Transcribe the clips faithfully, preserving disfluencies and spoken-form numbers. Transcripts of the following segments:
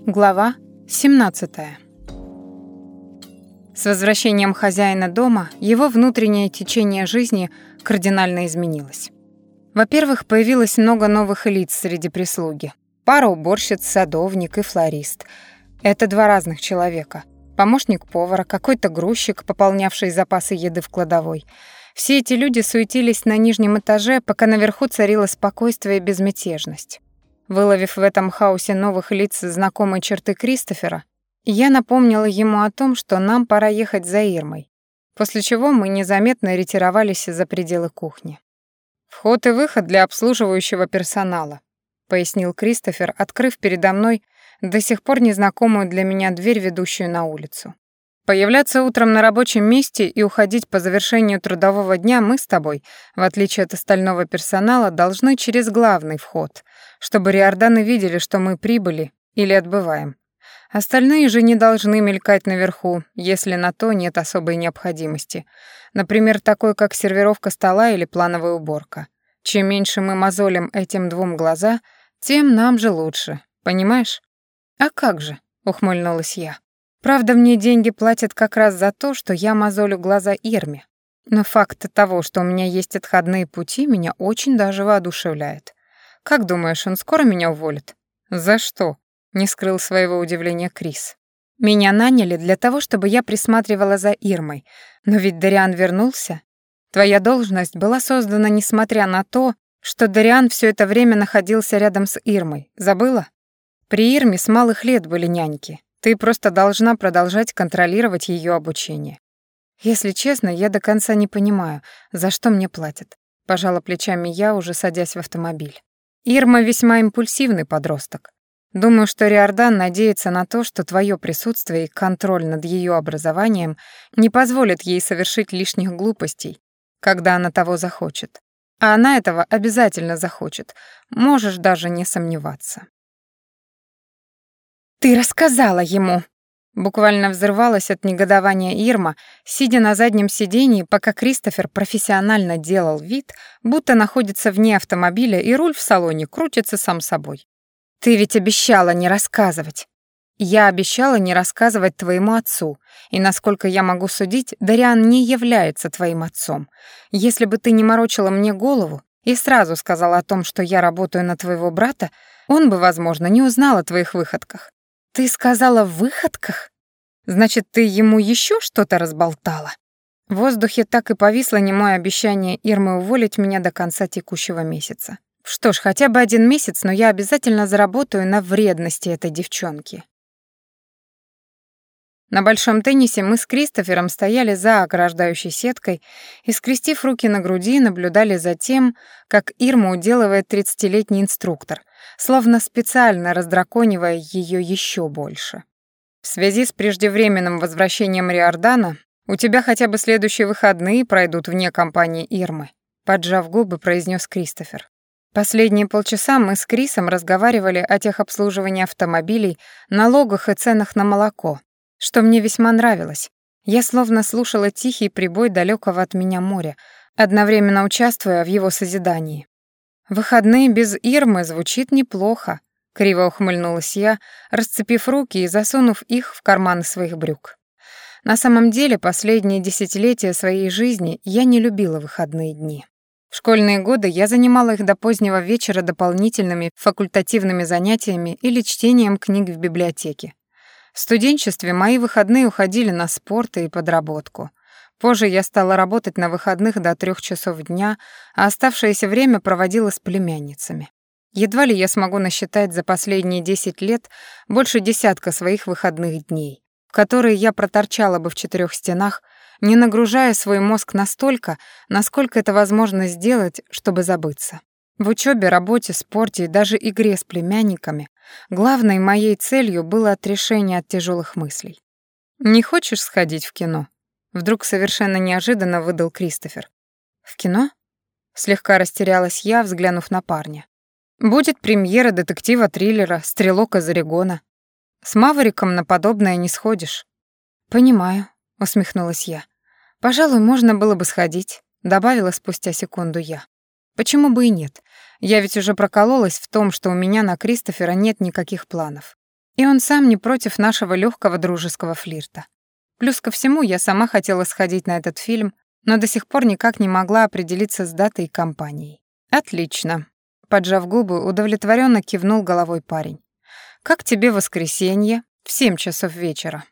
Глава семнадцатая. С возвращением хозяина дома его внутреннее течение жизни кардинально изменилось. Во-первых, появилось много новых лиц среди прислуги. Пара уборщиц, садовник и флорист. Это два разных человека. Помощник повара, какой-то грузчик, пополнявший запасы еды в кладовой. Все эти люди суетились на нижнем этаже, пока наверху царило спокойствие и безмятежность. Выловив в этом хаосе новых лиц знакомые черты Кристофера, я напомнила ему о том, что нам пора ехать за Ирмой, после чего мы незаметно ретировались за пределы кухни. «Вход и выход для обслуживающего персонала», — пояснил Кристофер, открыв передо мной до сих пор незнакомую для меня дверь, ведущую на улицу. «Появляться утром на рабочем месте и уходить по завершению трудового дня мы с тобой, в отличие от остального персонала, должны через главный вход, чтобы риорданы видели, что мы прибыли или отбываем. Остальные же не должны мелькать наверху, если на то нет особой необходимости. Например, такой, как сервировка стола или плановая уборка. Чем меньше мы мозолим этим двум глаза, тем нам же лучше, понимаешь?» «А как же?» — ухмыльнулась я. «Правда, мне деньги платят как раз за то, что я мозолю глаза Ирме. Но факт того, что у меня есть отходные пути, меня очень даже воодушевляет. Как думаешь, он скоро меня уволит?» «За что?» — не скрыл своего удивления Крис. «Меня наняли для того, чтобы я присматривала за Ирмой. Но ведь Дариан вернулся. Твоя должность была создана несмотря на то, что Дариан все это время находился рядом с Ирмой. Забыла? При Ирме с малых лет были няньки. Ты просто должна продолжать контролировать ее обучение». «Если честно, я до конца не понимаю, за что мне платят», — пожала плечами я, уже садясь в автомобиль. «Ирма весьма импульсивный подросток. Думаю, что Риордан надеется на то, что твое присутствие и контроль над ее образованием не позволят ей совершить лишних глупостей, когда она того захочет. А она этого обязательно захочет, можешь даже не сомневаться». «Ты рассказала ему!» Буквально взрывалась от негодования Ирма, сидя на заднем сиденье, пока Кристофер профессионально делал вид, будто находится вне автомобиля и руль в салоне крутится сам собой. «Ты ведь обещала не рассказывать!» «Я обещала не рассказывать твоему отцу, и, насколько я могу судить, Дариан не является твоим отцом. Если бы ты не морочила мне голову и сразу сказала о том, что я работаю на твоего брата, он бы, возможно, не узнал о твоих выходках». «Ты сказала в выходках? Значит, ты ему еще что-то разболтала?» В воздухе так и повисло немое обещание Ирмы уволить меня до конца текущего месяца. Что ж, хотя бы один месяц, но я обязательно заработаю на вредности этой девчонки. На большом теннисе мы с Кристофером стояли за ограждающей сеткой и, скрестив руки на груди, наблюдали за тем, как Ирму уделывает тридцатилетний инструктор, словно специально раздраконивая ее еще больше. «В связи с преждевременным возвращением Риордана у тебя хотя бы следующие выходные пройдут вне компании Ирмы», поджав губы, произнес Кристофер. Последние полчаса мы с Крисом разговаривали о техобслуживании автомобилей, налогах и ценах на молоко, что мне весьма нравилось. Я словно слушала тихий прибой далекого от меня моря, одновременно участвуя в его созидании. «Выходные без Ирмы звучит неплохо», — криво ухмыльнулась я, расцепив руки и засунув их в карманы своих брюк. На самом деле, последние десятилетия своей жизни я не любила выходные дни. В школьные годы я занимала их до позднего вечера дополнительными факультативными занятиями или чтением книг в библиотеке. В студенчестве мои выходные уходили на спорт и подработку. Позже я стала работать на выходных до трех часов дня, а оставшееся время проводила с племянницами. Едва ли я смогу насчитать за последние десять лет больше десятка своих выходных дней, в которые я проторчала бы в четырех стенах, не нагружая свой мозг настолько, насколько это возможно сделать, чтобы забыться. В учебе, работе, спорте и даже игре с племянниками главной моей целью было отрешение от тяжелых мыслей. «Не хочешь сходить в кино?» Вдруг совершенно неожиданно выдал Кристофер. «В кино?» Слегка растерялась я, взглянув на парня. «Будет премьера детектива-триллера «Стрелок из Орегона». С Мавриком на подобное не сходишь». «Понимаю», — усмехнулась я. «Пожалуй, можно было бы сходить», — добавила спустя секунду я. «Почему бы и нет? Я ведь уже прокололась в том, что у меня на Кристофера нет никаких планов. И он сам не против нашего легкого дружеского флирта. Плюс ко всему, я сама хотела сходить на этот фильм, но до сих пор никак не могла определиться с датой и компанией. «Отлично», — поджав губы, удовлетворенно кивнул головой парень. «Как тебе воскресенье в семь часов вечера?»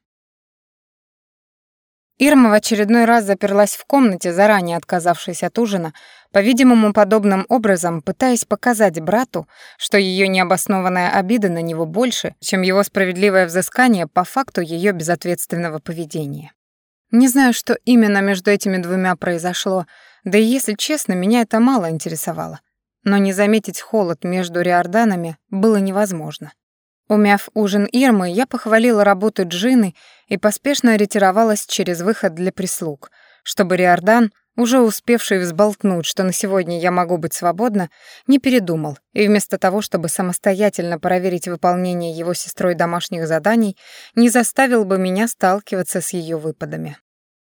Ирма в очередной раз заперлась в комнате, заранее отказавшись от ужина, по-видимому, подобным образом пытаясь показать брату, что ее необоснованная обида на него больше, чем его справедливое взыскание по факту ее безответственного поведения. Не знаю, что именно между этими двумя произошло, да и, если честно, меня это мало интересовало. Но не заметить холод между риорданами было невозможно. Умяв ужин Ирмы, я похвалила работу Джины и поспешно ретировалась через выход для прислуг, чтобы Риордан, уже успевший взболтнуть, что на сегодня я могу быть свободна, не передумал, и вместо того, чтобы самостоятельно проверить выполнение его сестрой домашних заданий, не заставил бы меня сталкиваться с ее выпадами.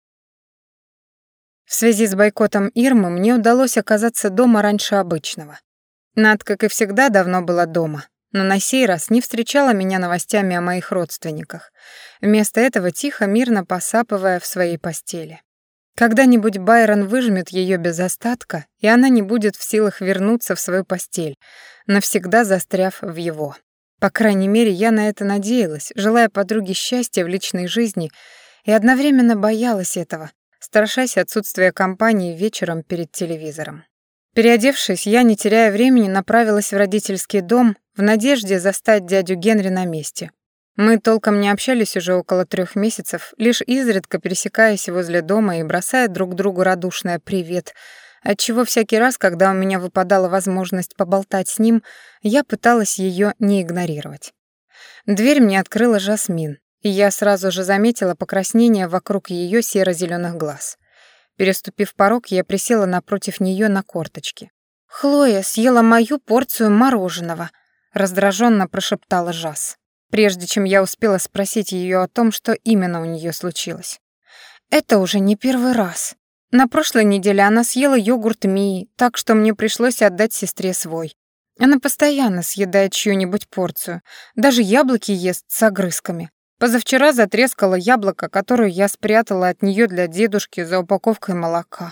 В связи с бойкотом Ирмы мне удалось оказаться дома раньше обычного. Над, как и всегда, давно была дома, но на сей раз не встречала меня новостями о моих родственниках. Вместо этого тихо, мирно посапывая в своей постели. Когда-нибудь Байрон выжмет ее без остатка, и она не будет в силах вернуться в свою постель, навсегда застряв в его. По крайней мере, я на это надеялась, желая подруге счастья в личной жизни, и одновременно боялась этого, страшась отсутствия компании вечером перед телевизором. Переодевшись, я, не теряя времени, направилась в родительский дом в надежде застать дядю Генри на месте. Мы толком не общались уже около трех месяцев, лишь изредка пересекаясь возле дома и бросая друг другу радушное «привет», отчего всякий раз, когда у меня выпадала возможность поболтать с ним, я пыталась ее не игнорировать. Дверь мне открыла Жасмин, и я сразу же заметила покраснение вокруг ее серо-зеленых глаз. Переступив порог, я присела напротив нее на корточки. «Хлоя съела мою порцию мороженого», — раздраженно прошептала Жас, прежде чем я успела спросить ее о том, что именно у нее случилось. «Это уже не первый раз. На прошлой неделе она съела йогурт Мии, так что мне пришлось отдать сестре свой. Она постоянно съедает чью-нибудь порцию, даже яблоки ест с огрызками. Позавчера затрескала яблоко, которое я спрятала от нее для дедушки за упаковкой молока.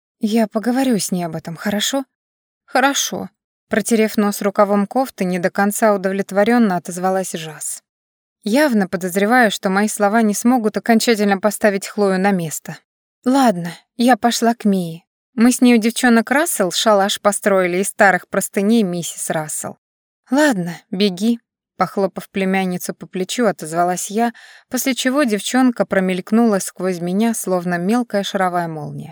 Я поговорю с ней об этом, хорошо?» «Хорошо», — протерев нос рукавом кофты, не до конца удовлетворенно отозвалась Жас. Явно подозреваю, что мои слова не смогут окончательно поставить Хлою на место. «Ладно, я пошла к Мии. Мы с нею девчонок Рассел шалаш построили из старых простыней миссис Рассел. Ладно, беги». Похлопав племянницу по плечу, отозвалась я, после чего девчонка промелькнула сквозь меня, словно мелкая шаровая молния.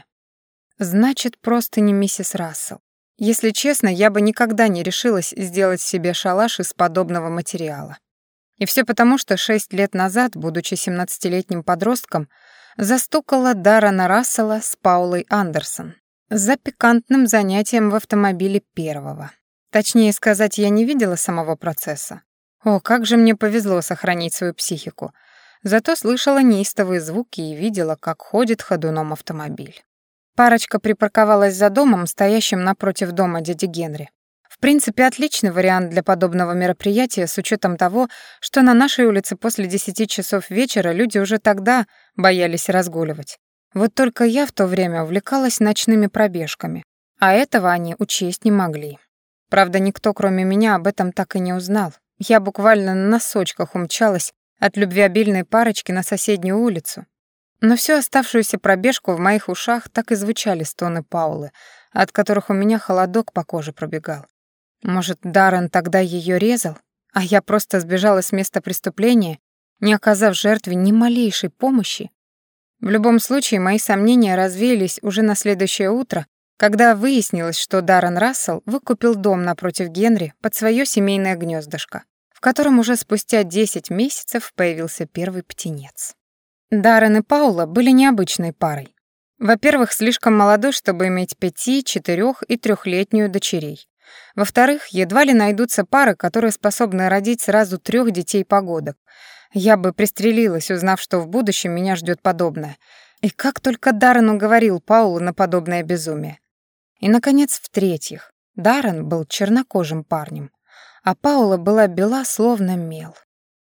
Значит, просто не миссис Рассел. Если честно, я бы никогда не решилась сделать себе шалаш из подобного материала. И все потому, что шесть лет назад, будучи семнадцатилетним подростком, застукала Даррена Рассела с Паулой Андерсон за пикантным занятием в автомобиле первого. Точнее сказать, я не видела самого процесса. О, как же мне повезло сохранить свою психику. Зато слышала неистовые звуки и видела, как ходит ходуном автомобиль. Парочка припарковалась за домом, стоящим напротив дома дяди Генри. В принципе, отличный вариант для подобного мероприятия с учетом того, что на нашей улице после десяти часов вечера люди уже тогда боялись разгуливать. Вот только я в то время увлекалась ночными пробежками, а этого они учесть не могли. Правда, никто, кроме меня, об этом так и не узнал. Я буквально на носочках умчалась от любвеобильной парочки на соседнюю улицу. Но всю оставшуюся пробежку в моих ушах так и звучали стоны Паулы, от которых у меня холодок по коже пробегал. Может, Даррен тогда ее резал, а я просто сбежала с места преступления, не оказав жертве ни малейшей помощи? В любом случае, мои сомнения развеялись уже на следующее утро, когда выяснилось, что Даррен Рассел выкупил дом напротив Генри под свое семейное гнездышко, в котором уже спустя десять месяцев появился первый птенец. Даррен и Паула были необычной парой. Во-первых, слишком молодой, чтобы иметь пяти, четырех и трехлетнюю дочерей. Во-вторых, едва ли найдутся пары, которые способны родить сразу трех детей-погодок. Я бы пристрелилась, узнав, что в будущем меня ждет подобное. И как только Даррен уговорил Паулу на подобное безумие. И, наконец, в-третьих, Даррен был чернокожим парнем, а Паула была бела, словно мел.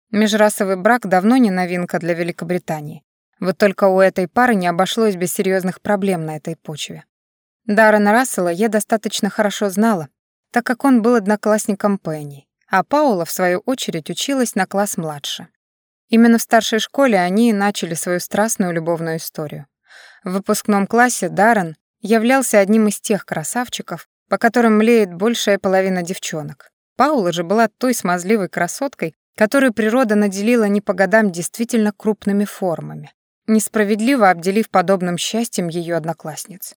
Межрасовый брак давно не новинка для Великобритании. Вот только у этой пары не обошлось без серьезных проблем на этой почве. Даррена Рассела я достаточно хорошо знала, так как он был одноклассником Пенни, а Паула, в свою очередь, училась на класс младше. Именно в старшей школе они и начали свою страстную любовную историю. В выпускном классе Даррен являлся одним из тех красавчиков, по которым млеет большая половина девчонок. Паула же была той смазливой красоткой, которую природа наделила не по годам действительно крупными формами, несправедливо обделив подобным счастьем ее одноклассниц.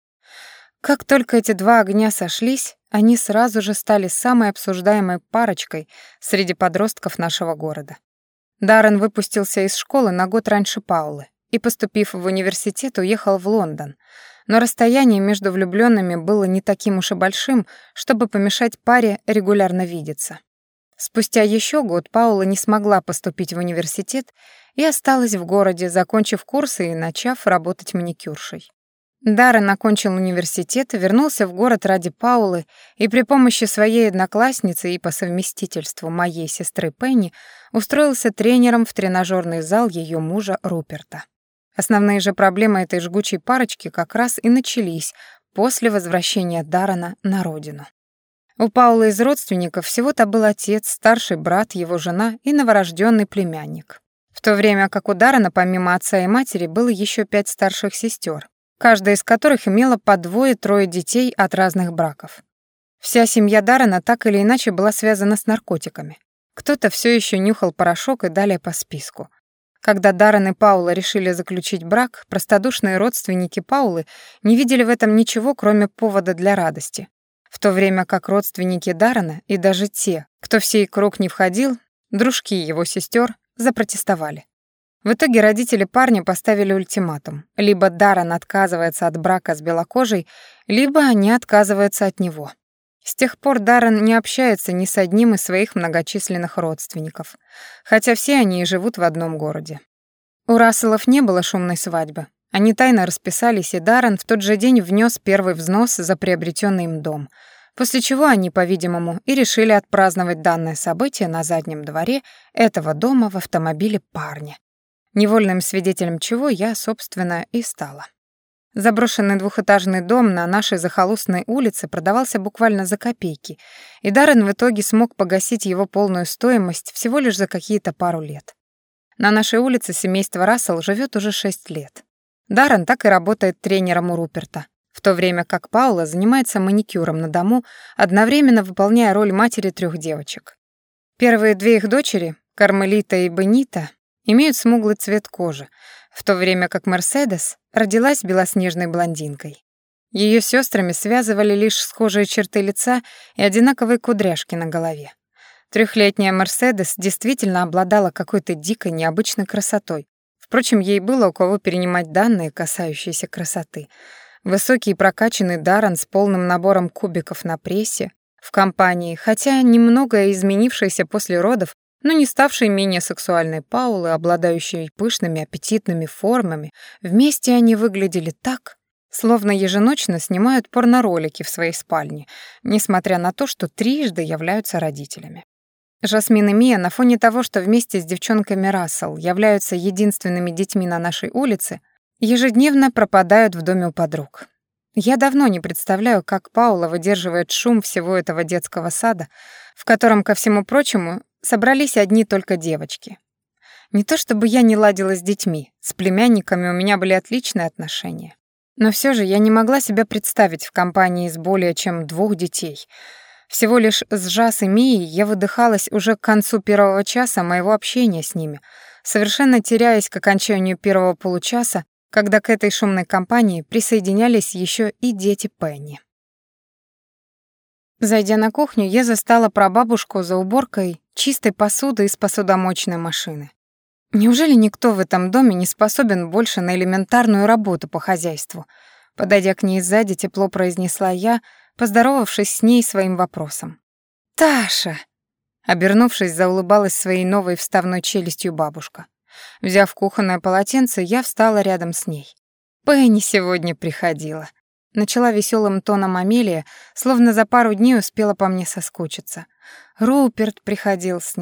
Как только эти два огня сошлись, они сразу же стали самой обсуждаемой парочкой среди подростков нашего города. Даррен выпустился из школы на год раньше Паулы и, поступив в университет, уехал в Лондон, но расстояние между влюбленными было не таким уж и большим, чтобы помешать паре регулярно видеться. Спустя еще год Паула не смогла поступить в университет и осталась в городе, закончив курсы и начав работать маникюршей. Даррен окончил университет, вернулся в город ради Паулы и при помощи своей одноклассницы и по совместительству моей сестры Пенни устроился тренером в тренажерный зал ее мужа Руперта. Основные же проблемы этой жгучей парочки как раз и начались после возвращения Даррена на родину. У Паулы из родственников всего-то был отец, старший брат, его жена и новорожденный племянник. В то время как у Даррена помимо отца и матери было еще пять старших сестер, каждая из которых имела по двое-трое детей от разных браков. Вся семья Даррена так или иначе была связана с наркотиками. Кто-то все еще нюхал порошок и далее по списку. Когда Даррен и Паула решили заключить брак, простодушные родственники Паулы не видели в этом ничего, кроме повода для радости. В то время как родственники Даррена и даже те, кто в сей круг не входил, дружки его сестер, запротестовали. В итоге родители парня поставили ультиматум. Либо Даррен отказывается от брака с белокожей, либо они отказываются от него. С тех пор Даррен не общается ни с одним из своих многочисленных родственников, хотя все они и живут в одном городе. У Расселов не было шумной свадьбы. Они тайно расписались, и Даррен в тот же день внес первый взнос за приобретенный им дом, после чего они, по-видимому, и решили отпраздновать данное событие на заднем дворе этого дома в автомобиле парня, невольным свидетелем чего я, собственно, и стала. Заброшенный двухэтажный дом на нашей захолустной улице продавался буквально за копейки, и Даррен в итоге смог погасить его полную стоимость всего лишь за какие-то пару лет. На нашей улице семейство Рассел живет уже шесть лет. Даррен так и работает тренером у Руперта, в то время как Паула занимается маникюром на дому, одновременно выполняя роль матери трех девочек. Первые две их дочери, Кармелита и Бенита, имеют смуглый цвет кожи, в то время как Мерседес родилась белоснежной блондинкой. Ее с сестрами связывали лишь схожие черты лица и одинаковые кудряшки на голове. Трехлетняя Мерседес действительно обладала какой-то дикой необычной красотой. Впрочем, ей было у кого перенимать данные, касающиеся красоты. Высокий и прокачанный Даррен с полным набором кубиков на прессе, в компании, хотя немного изменившийся после родов, но не ставшей менее сексуальной Паулы, обладающей пышными аппетитными формами, вместе они выглядели так, словно еженочно снимают порноролики в своей спальне, несмотря на то, что трижды являются родителями. Жасмин и Мия на фоне того, что вместе с девчонками Рассел являются единственными детьми на нашей улице, ежедневно пропадают в доме у подруг. Я давно не представляю, как Паула выдерживает шум всего этого детского сада, в котором, ко всему прочему, собрались одни только девочки. Не то чтобы я не ладила с детьми, с племянниками у меня были отличные отношения. Но все же я не могла себя представить в компании с более чем двух детей. Всего лишь с Жас и Мией я выдыхалась уже к концу первого часа моего общения с ними, совершенно теряясь к окончанию первого получаса, когда к этой шумной компании присоединялись еще и дети Пенни. Зайдя на кухню, я застала прабабушку за уборкой чистой посуды из посудомоечной машины. Неужели никто в этом доме не способен больше на элементарную работу по хозяйству? Подойдя к ней сзади, тепло произнесла я, поздоровавшись с ней своим вопросом. «Таша!» Обернувшись, заулыбалась своей новой вставной челюстью бабушка. Взяв кухонное полотенце, я встала рядом с ней. «Пенни сегодня приходила». Начала веселым тоном Амелия, словно за пару дней успела по мне соскучиться. Руперт приходил с ней.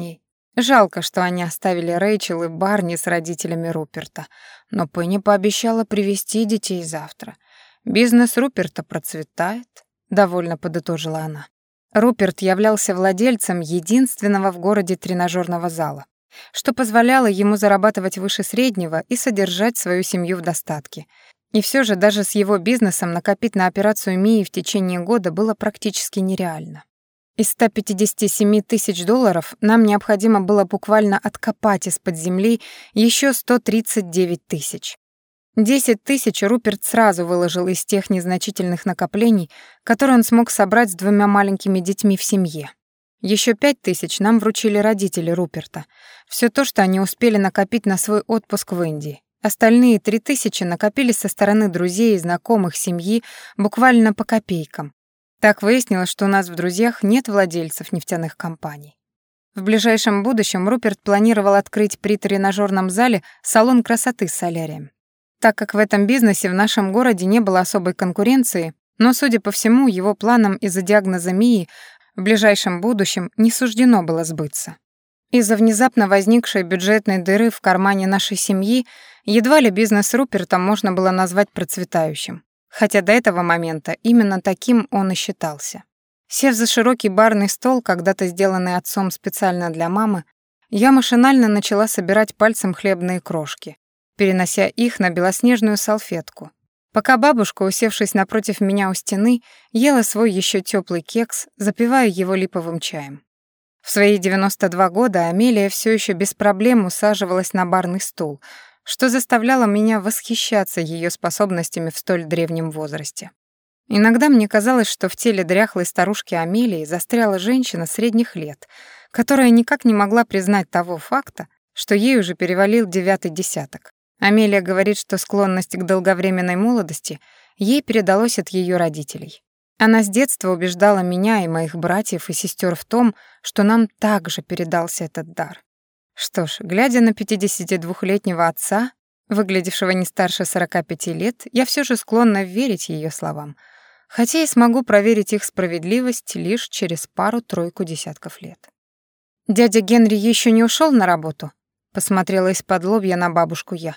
Жалко, что они оставили Рэйчел и Барни с родителями Руперта, но Пенни пообещала привезти детей завтра. Бизнес Руперта процветает, довольно подытожила она. Руперт являлся владельцем единственного в городе тренажерного зала, что позволяло ему зарабатывать выше среднего и содержать свою семью в достатке. И все же даже с его бизнесом накопить на операцию Мии в течение года было практически нереально. Из ста пятидесяти семи тысяч долларов нам необходимо было буквально откопать из-под земли еще сто тридцать девять тысяч. десять тысяч Руперт сразу выложил из тех незначительных накоплений, которые он смог собрать с двумя маленькими детьми в семье. Еще пять тысяч нам вручили родители Руперта. Все то, что они успели накопить на свой отпуск в Индии. Остальные три тысячи накопились со стороны друзей и знакомых семьи буквально по копейкам. Так выяснилось, что у нас в друзьях нет владельцев нефтяных компаний. В ближайшем будущем Руперт планировал открыть при тренажерном зале салон красоты с солярием. Так как в этом бизнесе в нашем городе не было особой конкуренции, но, судя по всему, его планам из-за диагноза Мии в ближайшем будущем не суждено было сбыться. Из-за внезапно возникшей бюджетной дыры в кармане нашей семьи едва ли бизнес Руперта можно было назвать процветающим. Хотя до этого момента именно таким он и считался. Сев за широкий барный стол, когда-то сделанный отцом специально для мамы, я машинально начала собирать пальцем хлебные крошки, перенося их на белоснежную салфетку, пока бабушка, усевшись напротив меня у стены, ела свой еще теплый кекс, запивая его липовым чаем. В свои девяносто два года Амелия все еще без проблем усаживалась на барный стул, что заставляло меня восхищаться ее способностями в столь древнем возрасте. Иногда мне казалось, что в теле дряхлой старушки Амелии застряла женщина средних лет, которая никак не могла признать того факта, что ей уже перевалил девятый десяток. Амелия говорит, что склонность к долговременной молодости ей передалось от ее родителей. Она с детства убеждала меня и моих братьев и сестер в том, что нам также передался этот дар. Что ж, глядя на пятидесятидвухлетнего отца, выглядевшего не старше сорока пяти лет, я все же склонна верить ее словам, хотя и смогу проверить их справедливость лишь через пару-тройку десятков лет. «Дядя Генри еще не ушел на работу?» — посмотрела из-под лобья на бабушку я.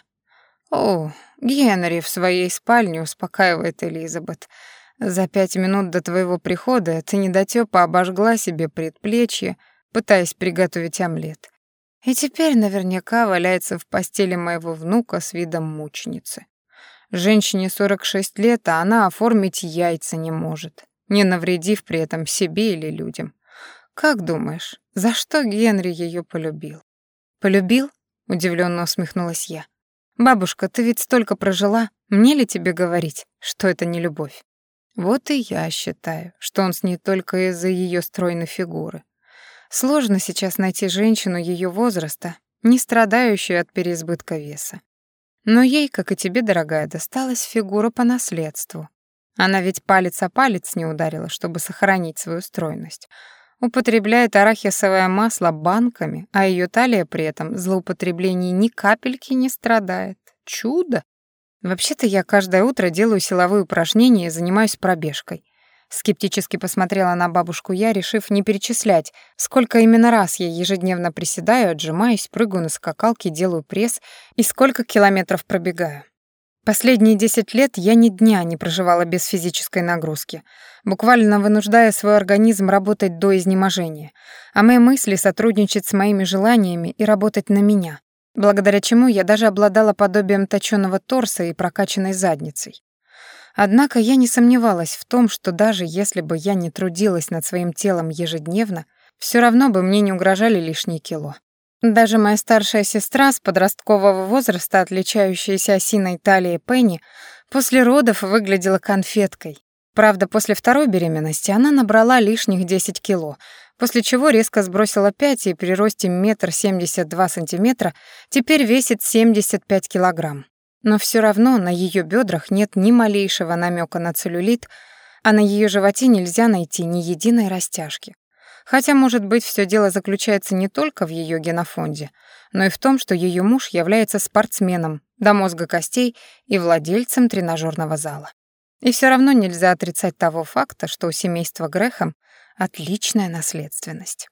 «О, Генри в своей спальне успокаивает Элизабет. За пять минут до твоего прихода эта недотёпа обожгла себе предплечье, пытаясь приготовить омлет. И теперь наверняка валяется в постели моего внука с видом мученицы. Женщине сорок шесть лет, а она оформить яйца не может, не навредив при этом себе или людям. Как думаешь, за что Генри ее полюбил?» «Полюбил?» — удивленно усмехнулась я. «Бабушка, ты ведь столько прожила, мне ли тебе говорить, что это не любовь?» «Вот и я считаю, что он с ней только из-за ее стройной фигуры. Сложно сейчас найти женщину ее возраста, не страдающую от переизбытка веса. Но ей, как и тебе, дорогая, досталась фигура по наследству. Она ведь палец о палец не ударила, чтобы сохранить свою стройность. Употребляет арахисовое масло банками, а ее талия при этом злоупотреблений ни капельки не страдает. Чудо! Вообще-то я каждое утро делаю силовые упражнения и занимаюсь пробежкой. Скептически посмотрела на бабушку я, решив не перечислять, сколько именно раз я ежедневно приседаю, отжимаюсь, прыгаю на скакалке, делаю пресс и сколько километров пробегаю. Последние десять лет я ни дня не проживала без физической нагрузки, буквально вынуждая свой организм работать до изнеможения, а мои мысли сотрудничать с моими желаниями и работать на меня, благодаря чему я даже обладала подобием точёного торса и прокачанной задницей. Однако я не сомневалась в том, что даже если бы я не трудилась над своим телом ежедневно, все равно бы мне не угрожали лишние кило. Даже моя старшая сестра с подросткового возраста, отличающаяся осиной талией Пенни, после родов выглядела конфеткой. Правда, после второй беременности она набрала лишних десять кило, после чего резко сбросила пять и при росте метр семьдесят два сантиметра теперь весит семьдесят пять килограмм. Но все равно на ее бедрах нет ни малейшего намека на целлюлит, а на ее животе нельзя найти ни единой растяжки. Хотя, может быть, все дело заключается не только в ее генофонде, но и в том, что ее муж является спортсменом до мозга костей и владельцем тренажерного зала. И все равно нельзя отрицать того факта, что у семейства Грэхэм отличная наследственность.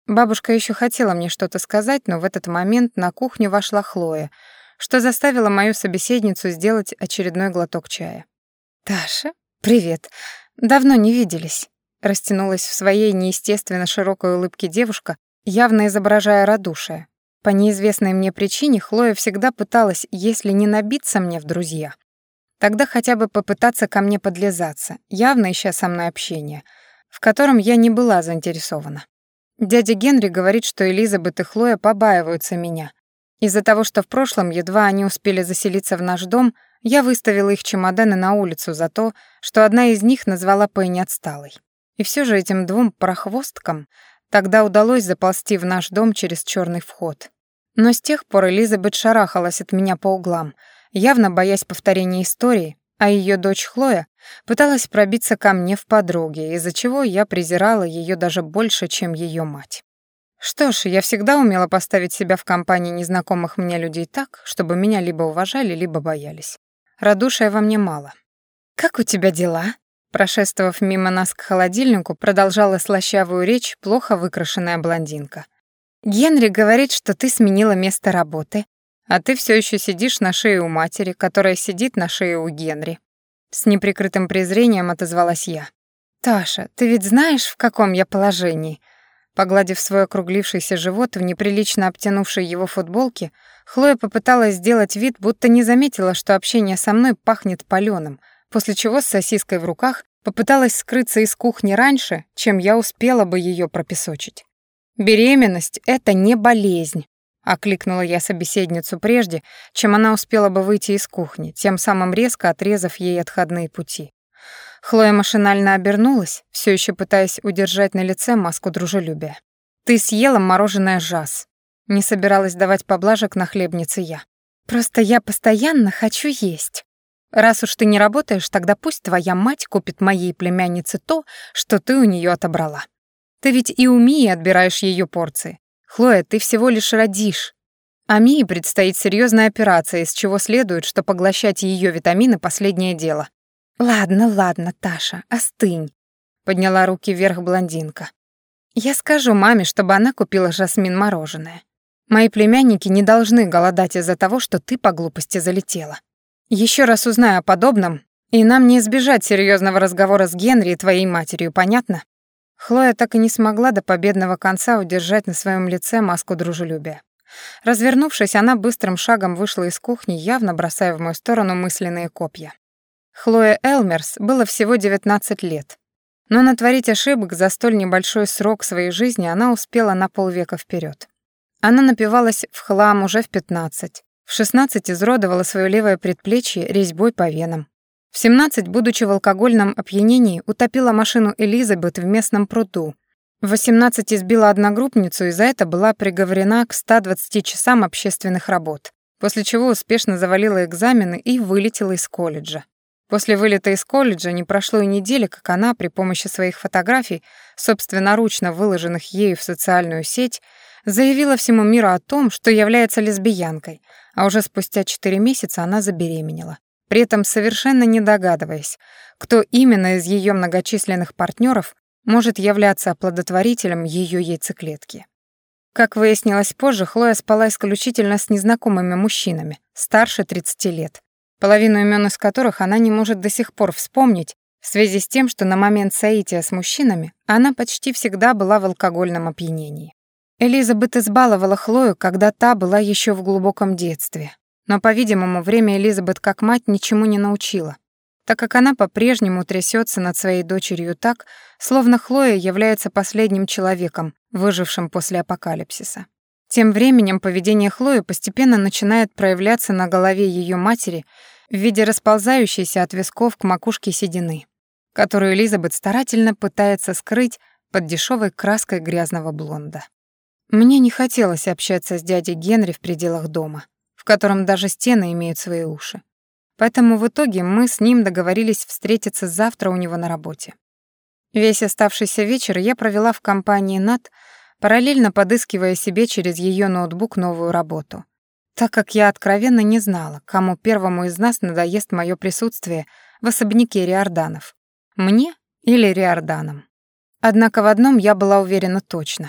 Бабушка еще хотела мне что-то сказать, но в этот момент на кухню вошла Хлоя, что заставило мою собеседницу сделать очередной глоток чая. «Таша, привет. Давно не виделись», — растянулась в своей неестественно широкой улыбке девушка, явно изображая радушие. По неизвестной мне причине Хлоя всегда пыталась, если не набиться мне в друзья, тогда хотя бы попытаться ко мне подлизаться, явно ища со мной общение, в котором я не была заинтересована. Дядя Генри говорит, что Элизабет и Хлоя побаиваются меня. Из-за того, что в прошлом, едва они успели заселиться в наш дом, я выставила их чемоданы на улицу за то, что одна из них назвала Пенни отсталой. И все же этим двум прохвосткам тогда удалось заползти в наш дом через черный вход. Но с тех пор Элизабет шарахалась от меня по углам, явно боясь повторения истории, а ее дочь Хлоя пыталась пробиться ко мне в подруги, из-за чего я презирала ее даже больше, чем ее мать. Что ж, я всегда умела поставить себя в компании незнакомых мне людей так, чтобы меня либо уважали, либо боялись. Радушия во мне мало. «Как у тебя дела?» Прошествовав мимо нас к холодильнику, продолжала слащавую речь плохо выкрашенная блондинка. «Генри говорит, что ты сменила место работы, а ты все еще сидишь на шее у матери, которая сидит на шее у Генри». С неприкрытым презрением отозвалась я. «Таша, ты ведь знаешь, в каком я положении?» Погладив свой округлившийся живот в неприлично обтянувшей его футболке, Хлоя попыталась сделать вид, будто не заметила, что общение со мной пахнет палёным, после чего с сосиской в руках попыталась скрыться из кухни раньше, чем я успела бы ее пропесочить. «Беременность — это не болезнь», — окликнула я собеседницу прежде, чем она успела бы выйти из кухни, тем самым резко отрезав ей отходные пути. Хлоя машинально обернулась, все еще пытаясь удержать на лице маску дружелюбия. «Ты съела мороженое жаз». Не собиралась давать поблажек на хлебнице я. «Просто я постоянно хочу есть. Раз уж ты не работаешь, тогда пусть твоя мать купит моей племяннице то, что ты у нее отобрала. Ты ведь и у Мии отбираешь ее порции. Хлоя, ты всего лишь родишь. А Мии предстоит серьезная операция, из чего следует, что поглощать ее витамины — последнее дело». «Ладно, ладно, Таша, остынь», — подняла руки вверх блондинка. «Я скажу маме, чтобы она купила Жасмин мороженое. Мои племянники не должны голодать из-за того, что ты по глупости залетела. Еще раз узнаю о подобном, и нам не избежать серьезного разговора с Генри и твоей матерью, понятно?» Хлоя так и не смогла до победного конца удержать на своем лице маску дружелюбия. Развернувшись, она быстрым шагом вышла из кухни, явно бросая в мою сторону мысленные копья. Хлое Элмерс было всего девятнадцать лет, но натворить ошибок за столь небольшой срок своей жизни она успела на полвека вперед. Она напивалась в хлам уже в пятнадцать, в шестнадцать изуродовала свое левое предплечье резьбой по венам. В семнадцать, будучи в алкогольном опьянении, утопила машину Элизабет в местном пруду. В восемнадцать избила одногруппницу и за это была приговорена к ста двадцати часам общественных работ, после чего успешно завалила экзамены и вылетела из колледжа. После вылета из колледжа не прошло и недели, как она при помощи своих фотографий, собственноручно выложенных ею в социальную сеть, заявила всему миру о том, что является лесбиянкой, а уже спустя четыре месяца она забеременела, при этом совершенно не догадываясь, кто именно из ее многочисленных партнеров может являться оплодотворителем ее яйцеклетки. Как выяснилось позже, Хлоя спала исключительно с незнакомыми мужчинами, старше тридцати лет, половину имен из которых она не может до сих пор вспомнить в связи с тем, что на момент соития с мужчинами она почти всегда была в алкогольном опьянении. Элизабет избаловала Хлою, когда та была еще в глубоком детстве, но, по-видимому, время Элизабет как мать ничему не научила, так как она по-прежнему трясется над своей дочерью так, словно Хлоя является последним человеком, выжившим после апокалипсиса. Тем временем поведение Хлои постепенно начинает проявляться на голове ее матери в виде расползающейся от висков к макушке седины, которую Элизабет старательно пытается скрыть под дешевой краской грязного блонда. Мне не хотелось общаться с дядей Генри в пределах дома, в котором даже стены имеют свои уши. Поэтому в итоге мы с ним договорились встретиться завтра у него на работе. Весь оставшийся вечер я провела в компании Нат, параллельно подыскивая себе через ее ноутбук новую работу, так как я откровенно не знала, кому первому из нас надоест мое присутствие в особняке Риорданов, мне или Риорданам. Однако в одном я была уверена точно.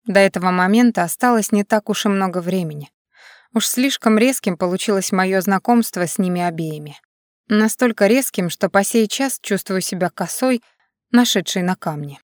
До этого момента осталось не так уж и много времени. Уж слишком резким получилось моё знакомство с ними обеими. Настолько резким, что по сей час чувствую себя косой, нашедшей на камне.